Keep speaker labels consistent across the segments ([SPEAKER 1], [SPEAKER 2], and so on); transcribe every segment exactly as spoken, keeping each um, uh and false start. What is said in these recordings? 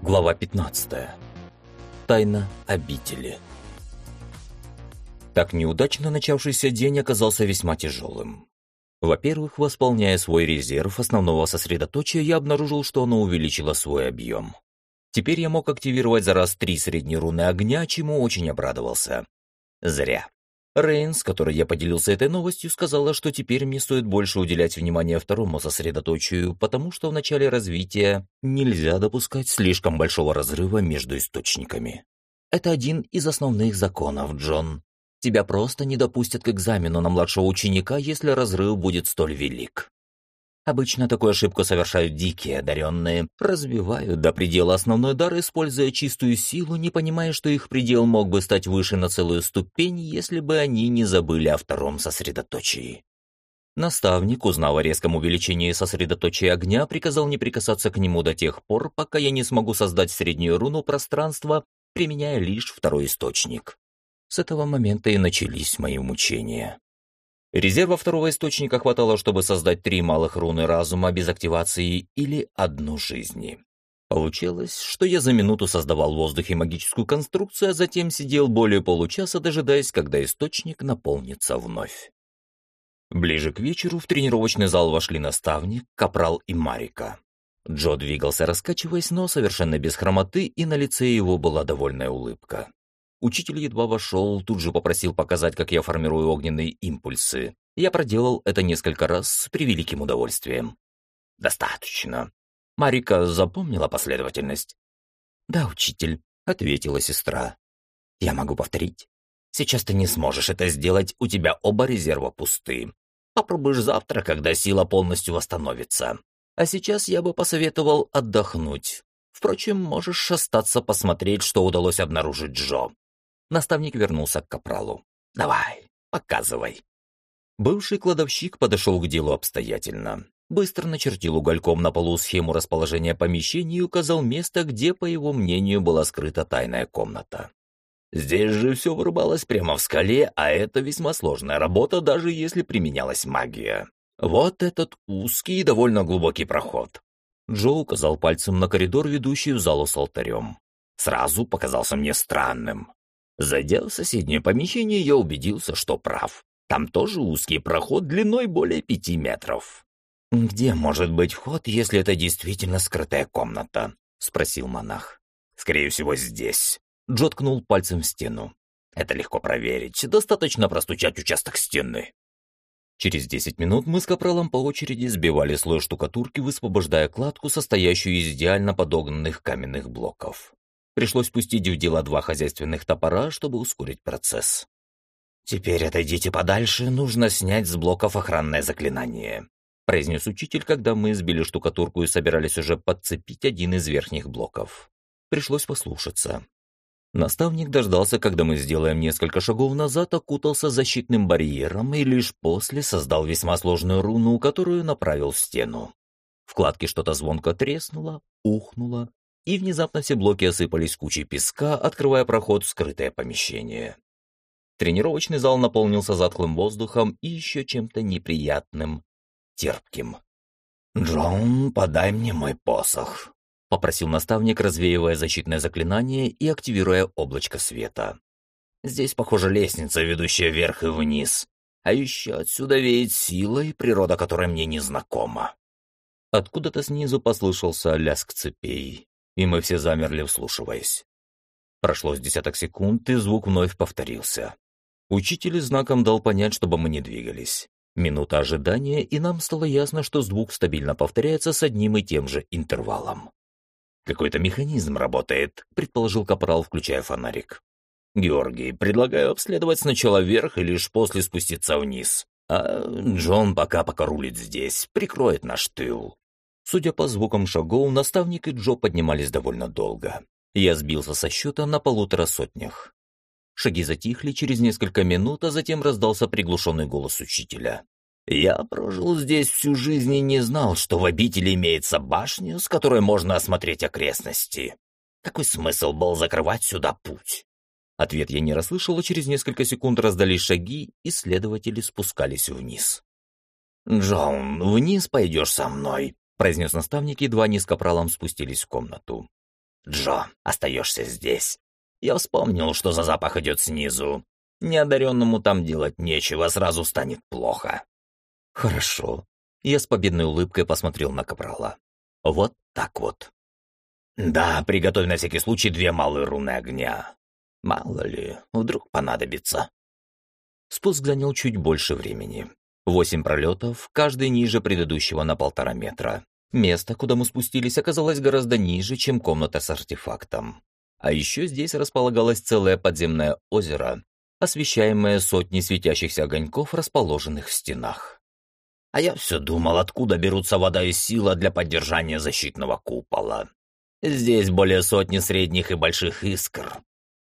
[SPEAKER 1] Глава пятнадцатая. Тайна обители. Так неудачно начавшийся день оказался весьма тяжелым. Во-первых, восполняя свой резерв основного сосредоточия, я обнаружил, что оно увеличило свой объем. Теперь я мог активировать за раз три средние руны огня, чему очень обрадовался. Зря. Рейн, с которой я поделился этой новостью, сказала, что теперь мне стоит больше уделять внимание второму сосредоточию, потому что в начале развития нельзя допускать слишком большого разрыва между источниками. Это один из основных законов, Джон. Тебя просто не допустят к экзамену на младшего ученика, если разрыв будет столь велик. Обычно такую ошибку совершают дикие одаренные, развивают до предела основной дар, используя чистую силу, не понимая, что их предел мог бы стать выше на целую ступень, если бы они не забыли о втором сосредоточии. Наставник, узнав о резком увеличении сосредоточия огня, приказал не прикасаться к нему до тех пор, пока я не смогу создать среднюю руну пространства, применяя лишь второй источник. С этого момента и начались мои мучения. Резерва второго источника хватало, чтобы создать три малых руны разума без активации или одну жизни. Получилось, что я за минуту создавал в воздухе магическую конструкцию, а затем сидел более получаса, дожидаясь, когда источник наполнится вновь. Ближе к вечеру в тренировочный зал вошли наставник, Капрал и Марика. Джо двигался, раскачиваясь, но совершенно без хромоты, и на лице его была довольная улыбка. Учитель едва вошел, тут же попросил показать, как я формирую огненные импульсы. Я проделал это несколько раз с превеликим удовольствием. «Достаточно». Марика запомнила последовательность. «Да, учитель», — ответила сестра. «Я могу повторить. Сейчас ты не сможешь это сделать, у тебя оба резерва пусты. Попробуешь завтра, когда сила полностью восстановится. А сейчас я бы посоветовал отдохнуть. Впрочем, можешь остаться посмотреть, что удалось обнаружить Джо». Наставник вернулся к Капралу. «Давай, показывай». Бывший кладовщик подошел к делу обстоятельно. Быстро начертил угольком на полу схему расположения помещений и указал место, где, по его мнению, была скрыта тайная комната. Здесь же все вырубалось прямо в скале, а это весьма сложная работа, даже если применялась магия. Вот этот узкий и довольно глубокий проход. Джо указал пальцем на коридор, ведущий в залу с алтарем. Сразу показался мне странным. Зайдя в соседнее помещение, я убедился, что прав. Там тоже узкий проход длиной более пяти метров. «Где может быть вход, если это действительно скрытая комната?» — спросил монах. «Скорее всего, здесь». Джо ткнул пальцем в стену. «Это легко проверить. Достаточно простучать участок стены». Через десять минут мы с Капралом по очереди сбивали слой штукатурки, высвобождая кладку, состоящую из идеально подогнанных каменных блоков. Пришлось пустить в дело два хозяйственных топора, чтобы ускорить процесс. «Теперь отойдите подальше, нужно снять с блоков охранное заклинание», произнес учитель, когда мы сбили штукатурку и собирались уже подцепить один из верхних блоков. Пришлось послушаться. Наставник дождался, когда мы сделаем несколько шагов назад, окутался защитным барьером и лишь после создал весьма сложную руну, которую направил в стену. В кладке что-то звонко треснуло, ухнуло, и внезапно все блоки осыпались кучей песка, открывая проход в скрытое помещение. Тренировочный зал наполнился затхлым воздухом и еще чем-то неприятным, терпким. «Джон, подай мне мой посох», — попросил наставник, развеивая защитное заклинание и активируя облачко света. «Здесь, похоже, лестница, ведущая вверх и вниз, а еще отсюда веет сила, и природа которой мне не знакома». Откуда-то снизу послышался лязг цепей, и мы все замерли, вслушиваясь. Прошло с десяток секунд, и звук вновь повторился. Учитель знаком дал понять, чтобы мы не двигались. Минута ожидания, и нам стало ясно, что звук стабильно повторяется с одним и тем же интервалом. «Какой-то механизм работает», — предположил Капрал, включая фонарик. «Георгий, предлагаю обследовать сначала вверх и лишь после спуститься вниз. А Джон пока покорулит здесь, прикроет наш тыл». Судя по звукам шагов, наставник и Джо поднимались довольно долго. Я сбился со счета на полутора сотнях. Шаги затихли через несколько минут, а затем раздался приглушенный голос учителя. «Я прожил здесь всю жизнь и не знал, что в обители имеется башня, с которой можно осмотреть окрестности. Какой смысл был закрывать сюда путь?» Ответ я не расслышал, а через несколько секунд раздались шаги, и следователи спускались вниз. «Джон, вниз пойдешь со мной», — произнес наставник, едва они с Капралом спустились в комнату. Джо, остаешься здесь. Я вспомнил, что за запах идет снизу. Неодаренному там делать нечего, сразу станет плохо». «Хорошо». Я с победной улыбкой посмотрел на капрала. «Вот так вот». «Да, приготовь на всякий случай две малые руны огня. Мало ли, вдруг понадобится». Спуск занял чуть больше времени. Восемь пролетов, каждый ниже предыдущего на полтора метра. Место, куда мы спустились, оказалось гораздо ниже, чем комната с артефактом. А еще здесь располагалось целое подземное озеро, освещаемое сотней светящихся огоньков, расположенных в стенах. А я все думал, откуда берутся вода и сила для поддержания защитного купола. Здесь более сотни средних и больших искр.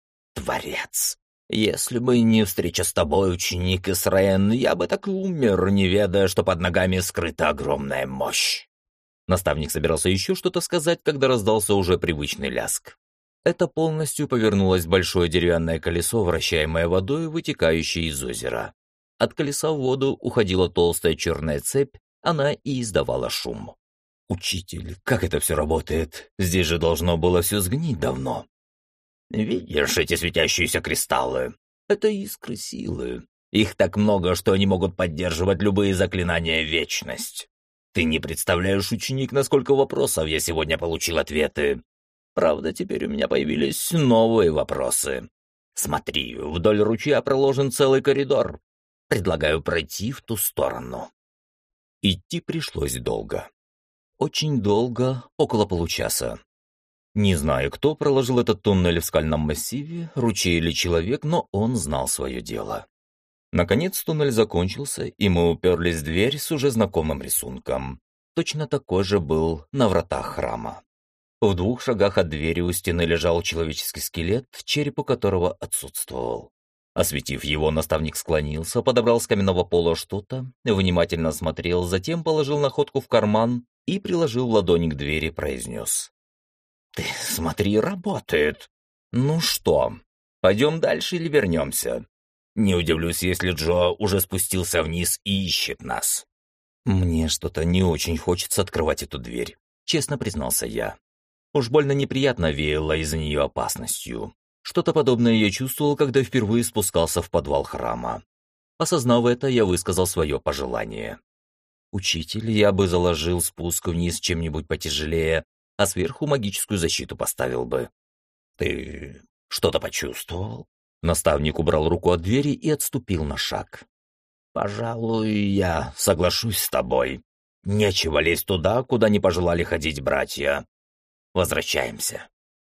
[SPEAKER 1] Творец. Если бы не встреча с тобой, ученик Исраэн, я бы так и умер, не ведая, что под ногами скрыта огромная мощь. Наставник собирался еще что-то сказать, когда раздался уже привычный ляск. Это полностью повернулось большое деревянное колесо, вращаемое водой, вытекающей из озера. От колеса в воду уходила толстая черная цепь, она и издавала шум. «Учитель, как это все работает? Здесь же должно было все сгнить давно». «Видишь эти светящиеся кристаллы? Это искры силы. Их так много, что они могут поддерживать любые заклинания в вечность. Ты не представляешь, ученик, на сколько вопросов я сегодня получил ответы. Правда, теперь у меня появились новые вопросы. Смотри, вдоль ручья проложен целый коридор. Предлагаю пройти в ту сторону». Идти пришлось долго. Очень долго, около получаса. Не знаю, кто проложил этот туннель в скальном массиве, ручей или человек, но он знал свое дело. Наконец туннель закончился, и мы уперлись в дверь с уже знакомым рисунком. Точно такой же был на вратах храма. В двух шагах от двери у стены лежал человеческий скелет, череп у которого отсутствовал. Осветив его, наставник склонился, подобрал с каменного пола что-то, внимательно осмотрел, затем положил находку в карман и, приложил ладонь к двери, произнес: «Ты смотри, работает. Ну что, пойдем дальше или вернемся? Не удивлюсь, если Джо уже спустился вниз и ищет нас». «Мне что-то не очень хочется открывать эту дверь», — честно признался я. Уж больно неприятно веяло из-за нее опасностью. Что-то подобное я чувствовал, когда впервые спускался в подвал храма. Осознав это, я высказал свое пожелание. «Учитель, я бы заложил спуск вниз чем-нибудь потяжелее, а сверху магическую защиту поставил бы». «Ты что-то почувствовал?» Наставник убрал руку от двери и отступил на шаг. «Пожалуй, я соглашусь с тобой. Нечего лезть туда, куда не пожелали ходить братья. Возвращаемся».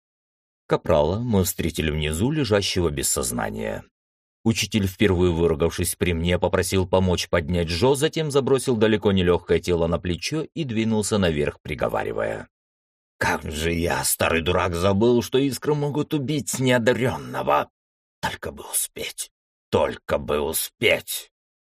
[SPEAKER 1] Капрала мы встретили внизу, лежащего без сознания. Учитель, впервые выругавшись при мне, попросил помочь поднять Джо, затем забросил далеко не легкое тело на плечо и двинулся наверх, приговаривая: «Как же я, старый дурак, забыл, что искры могут убить неодаренного! Только бы успеть! Только бы успеть!»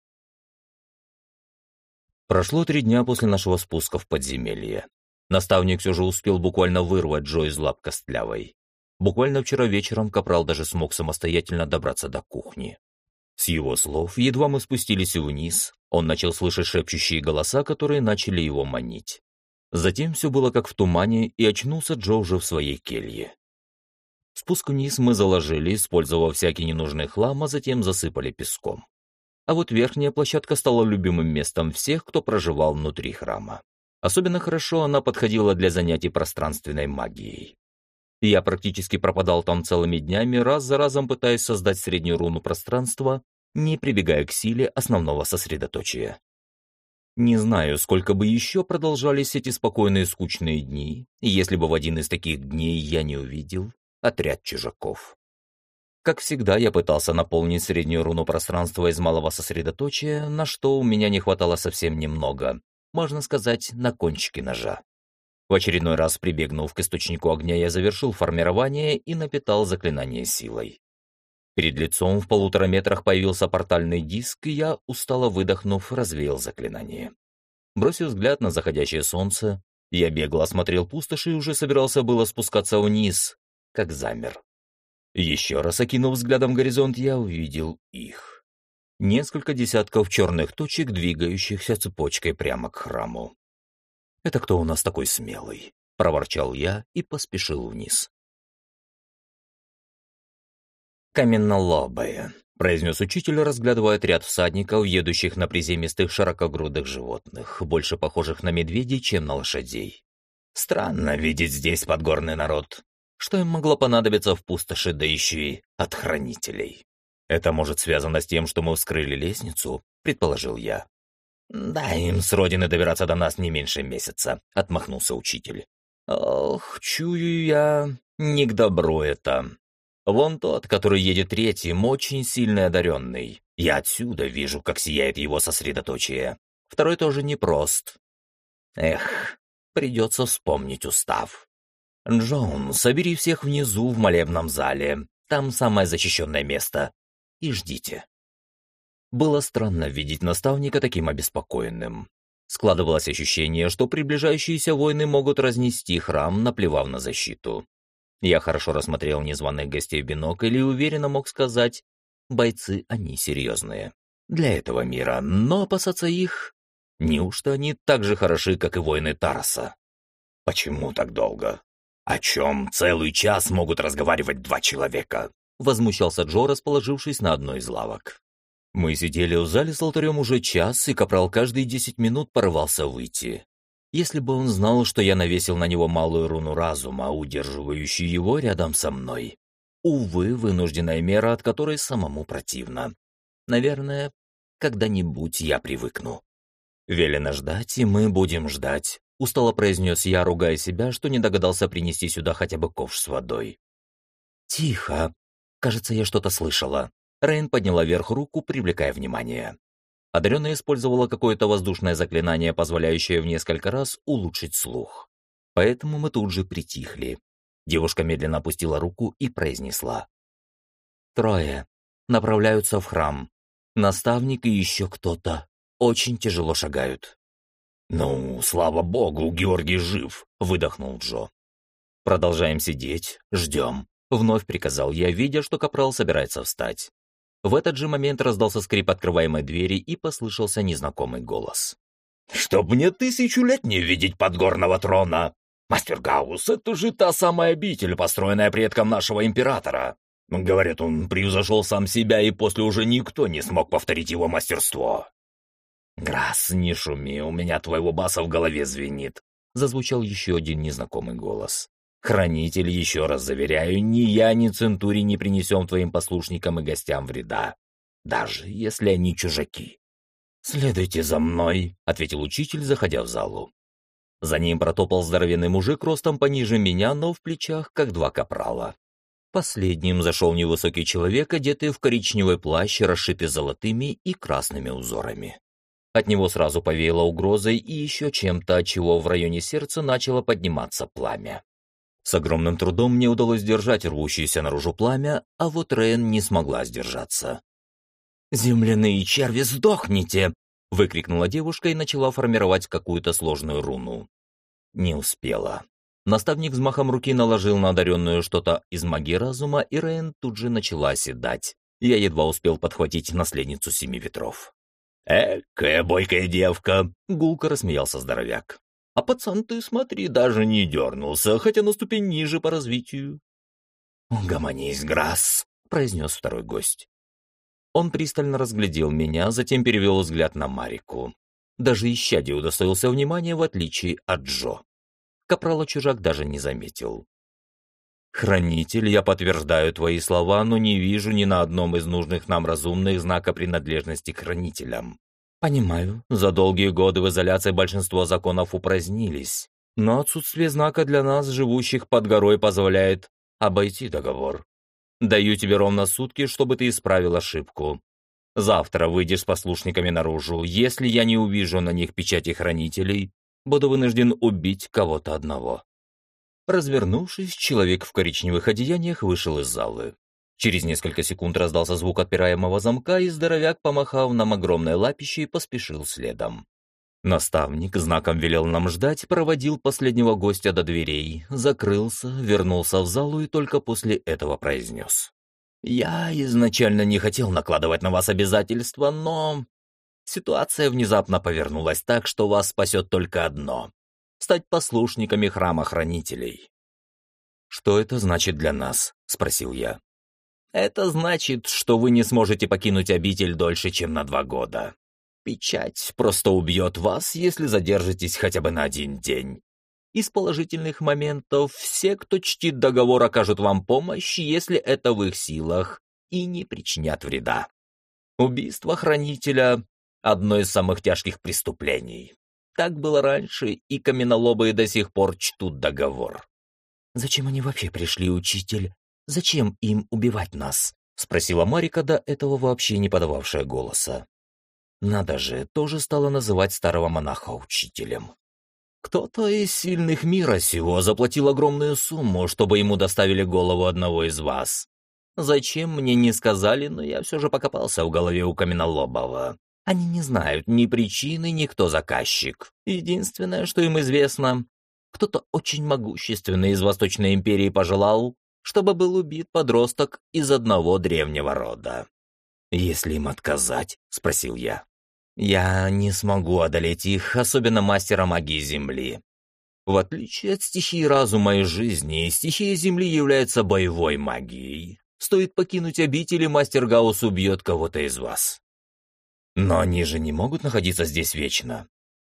[SPEAKER 1] Прошло три дня после нашего спуска в подземелье. Наставник все же успел буквально вырвать Джо из лап костлявой. Буквально вчера вечером капрал даже смог самостоятельно добраться до кухни. С его слов, едва мы спустились вниз, он начал слышать шепчущие голоса, которые начали его манить. Затем все было как в тумане, и очнулся Джо уже в своей келье. Спуск вниз мы заложили, использовав всякий ненужный хлам, а затем засыпали песком. А вот верхняя площадка стала любимым местом всех, кто проживал внутри храма. Особенно хорошо она подходила для занятий пространственной магией. Я практически пропадал там целыми днями, раз за разом пытаясь создать среднюю руну пространства, не прибегая к силе основного сосредоточия. Не знаю, сколько бы еще продолжались эти спокойные скучные дни, если бы в один из таких дней я не увидел отряд чужаков. Как всегда, я пытался наполнить среднюю руну пространства из малого сосредоточия, на что у меня не хватало совсем немного, можно сказать, на кончике ножа. В очередной раз, прибегнув к источнику огня, я завершил формирование и напитал заклинание силой. Перед лицом в полутора метрах появился портальный диск, и я, устало выдохнув, развеял заклинание. Бросив взгляд на заходящее солнце, я бегло осмотрел пустошь и уже собирался было спускаться вниз, как замер. Еще раз окинув взглядом горизонт, я увидел их. Несколько десятков черных точек, двигающихся цепочкой прямо к храму. Это кто у нас такой смелый? — проворчал я и поспешил вниз. «Каменнолобые», — произнес учитель, разглядывая отряд всадников, едущих на приземистых широкогрудых животных, больше похожих на медведей, чем на лошадей. «Странно видеть здесь подгорный народ. Что им могло понадобиться в пустоши, да еще и от хранителей? Это может связано с тем, что мы вскрыли лестницу?» — предположил я. «Да, им с родины добираться до нас не меньше месяца», — отмахнулся учитель. «Ох, чую я, не к добру это. Вон тот, который едет третьим, очень сильно одаренный. Я отсюда вижу, как сияет его сосредоточие. Второй тоже непрост. Эх, придется вспомнить устав. Джон, собери всех внизу в молебном зале. Там самое защищенное место. И ждите». Было странно видеть наставника таким обеспокоенным. Складывалось ощущение, что приближающиеся войны могут разнести храм, наплевав на защиту. Я хорошо рассмотрел незваных гостей в бинокль и уверенно мог сказать, бойцы они серьезные. Для этого мира, но опасаться их... Неужто они так же хороши, как и воины Тараса? «Почему так долго? О чем целый час могут разговаривать два человека?» Возмущался Джо, расположившись на одной из лавок. Мы сидели в зале с алтарем уже час, и капрал каждые десять минут порывался выйти. Если бы он знал, что я навесил на него малую руну разума, удерживающую его рядом со мной. Увы, вынужденная мера, от которой самому противно. Наверное, когда-нибудь я привыкну. «Велено ждать, и мы будем ждать», — устало произнес я, ругая себя, что не догадался принести сюда хотя бы ковш с водой. «Тихо. Кажется, я что-то слышала». Рейн подняла вверх руку, привлекая внимание. Одаренная использовала какое-то воздушное заклинание, позволяющее в несколько раз улучшить слух. Поэтому мы тут же притихли. Девушка медленно опустила руку и произнесла. «Трое. Направляются в храм. Наставник и еще кто-то. Очень тяжело шагают». «Ну, слава богу, Георгий жив», — выдохнул Джо. «Продолжаем сидеть, ждем», — вновь приказал я, видя, что капрал собирается встать. В этот же момент раздался скрип открываемой двери и послышался незнакомый голос.
[SPEAKER 2] «Чтоб мне тысячу лет не видеть подгорного трона! Мастер Гаус, это же та самая обитель, построенная предком нашего императора. Говорят, он превзошел сам себя, и после уже никто не смог повторить его мастерство». «Грасс, не шуми, у меня твоего баса в голове звенит», — зазвучал еще один незнакомый голос. «Хранитель, еще раз заверяю, ни я, ни Центурий не принесем твоим послушникам и гостям вреда, даже если они чужаки». «Следуйте за мной», — ответил учитель, заходя в залу. За ним протопал здоровенный мужик ростом пониже меня, но в плечах, как два капрала. Последним зашел невысокий человек, одетый в коричневый плащ, расшитый золотыми и красными узорами. От него сразу повеяло угрозой и еще чем-то, от чего в районе сердца начало подниматься пламя. С огромным трудом мне удалось сдержать рвущееся наружу пламя, а вот Рейн не смогла сдержаться. «Земляные черви, сдохните!» — выкрикнула девушка и начала формировать какую-то сложную руну. Не успела. Наставник взмахом руки наложил на одаренную что-то из магии разума, и Рейн тут же начала оседать. Я едва успел подхватить наследницу Семи Ветров. «Экая бойкая девка!»
[SPEAKER 1] — гулко рассмеялся здоровяк.
[SPEAKER 2] «А пацан, ты смотри, даже не дернулся, хотя на ступень ниже по развитию».
[SPEAKER 1] «Угомонись, Грасс», — произнес второй гость. Он пристально разглядел меня, затем перевел взгляд на Марику. Даже исчадие удостоился внимания, в отличие от Джо. Капрала чужак даже не заметил. «Хранитель, я подтверждаю твои слова, но не вижу ни на одном из нужных нам разумных знака принадлежности к хранителям. Понимаю, за долгие годы в изоляции большинство законов упразднились, но отсутствие знака для нас, живущих под горой, позволяет обойти договор. Даю тебе ровно сутки, чтобы ты исправил ошибку. Завтра выйдешь с послушниками наружу. Если я не увижу на них печати хранителей, буду вынужден убить кого-то одного». Развернувшись, человек в коричневых одеяниях вышел из залы. Через несколько секунд раздался звук отпираемого замка, и здоровяк, помахав нам огромной лапищей, поспешил следом. Наставник знаком велел нам ждать, проводил последнего гостя до дверей, закрылся, вернулся в залу и только после этого произнес. «Я изначально не хотел накладывать на вас обязательства, но ситуация внезапно повернулась так, что вас спасет только одно. стать послушниками храма хранителей. «Что это значит для нас?» — спросил я. «Это значит, что вы не сможете покинуть обитель дольше, чем на два года. Печать просто убьет вас, если задержитесь хотя бы на один день. Из положительных моментов все, кто чтит договор, окажут вам помощь, если это в их силах, и не причинят вреда. Убийство хранителя — одно из самых тяжких преступлений. Так было раньше, и каменолобые до сих пор чтут договор». «Зачем они вообще пришли, учитель? Зачем им убивать нас?» — спросила Марика, до этого вообще не подававшая голоса. Надо же, тоже стала называть старого монаха учителем. «Кто-то из сильных мира сего заплатил огромную сумму, чтобы ему доставили голову одного из вас. Зачем, мне не сказали, но я все же покопался в голове у Каменолобова. Они не знают ни причины, ни кто заказчик. Единственное, что им известно, кто-то очень могущественный из Восточной империи пожелал, чтобы был убит подросток из одного древнего рода». «Если им отказать?» — спросил я. «Я не смогу одолеть их, особенно мастера магии Земли. В отличие от стихии разума и жизни, стихия Земли является боевой магией. Стоит покинуть обитель, и мастер Гаусс убьет кого-то из вас. Но они же не могут находиться здесь вечно.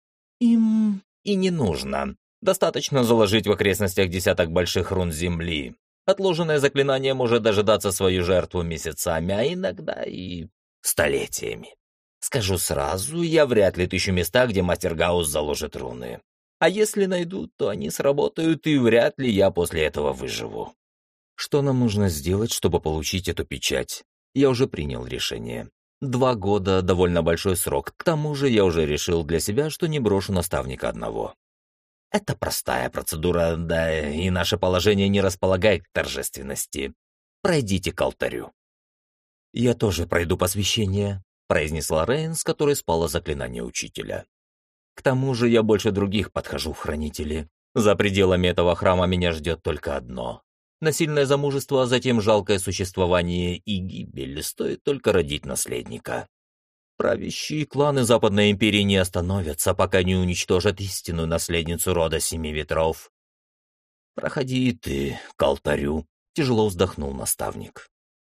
[SPEAKER 1] Им и не нужно. Достаточно заложить в окрестностях десяток больших рун Земли. Отложенное заклинание может дожидаться свою жертву месяцами, а иногда и столетиями. Скажу сразу, я вряд ли тыщу места, где мастер Гаусс заложит руны. А если найду, то они сработают, и вряд ли я после этого выживу. Что нам нужно сделать, чтобы получить эту печать? Я уже принял решение. Два года — довольно большой срок. К тому же я уже решил для себя, что не брошу наставника одного. Это простая процедура, да и наше положение не располагает к торжественности. Пройдите к алтарю. Я тоже пройду посвящение, произнесла Рейн, с которой спало заклинание учителя. К тому же я больше других подхожу в хранители. За пределами этого храма меня ждет только одно. Насильное замужество, а затем жалкое существование и гибель, стоит только родить наследника. Правящие кланы Западной империи не остановятся, пока не уничтожат истинную наследницу рода Семи Ветров. «Проходи и ты к алтарю», — тяжело вздохнул наставник.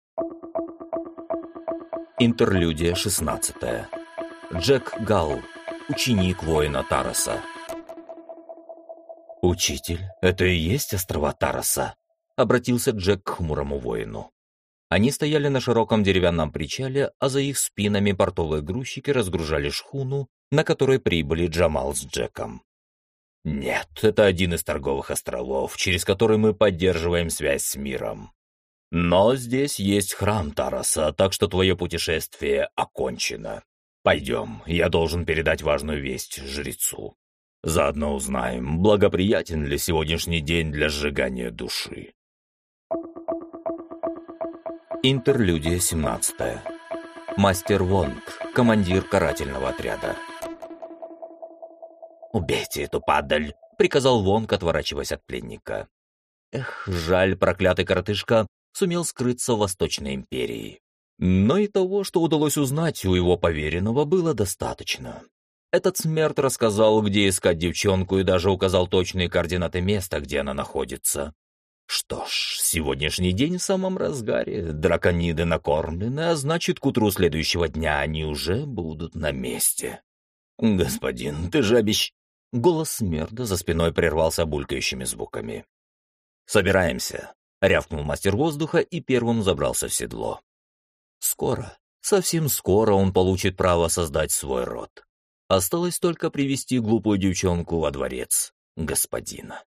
[SPEAKER 1] Интерлюдия шестнадцатая. Джек Галл, ученик воина Тараса. «Учитель, это и есть острова Тараса?» — обратился Джек к хмурому воину. Они стояли на широком деревянном причале, а за их спинами портовые грузчики разгружали шхуну, на которой прибыли Джамал с Джеком. «Нет, это один из торговых островов, через который мы поддерживаем связь с миром. Но здесь есть храм Тараса, так что твое путешествие окончено. Пойдем, я должен передать важную весть жрецу. Заодно узнаем, благоприятен ли сегодняшний день для сжигания души». Интерлюдия семнадцатая. Мастер Вонг, командир карательного отряда. «Убейте эту падаль», — приказал Вонг, отворачиваясь от пленника. Эх, жаль, проклятый коротышка сумел скрыться в Восточной империи. Но и того, что удалось узнать у его поверенного, было достаточно. Этот смерть рассказал, где искать девчонку, и даже указал точные координаты места, где она находится. Что ж, сегодняшний день в самом разгаре, дракониды накормлены, а значит, к утру следующего дня они уже будут на месте. «Господин, ты же обещ...» Голос смерда за спиной прервался булькающими звуками. «Собираемся», — рявкнул мастер воздуха и первым забрался в седло. Скоро, совсем скоро он получит право создать свой род. Осталось только привести глупую девчонку во дворец господина.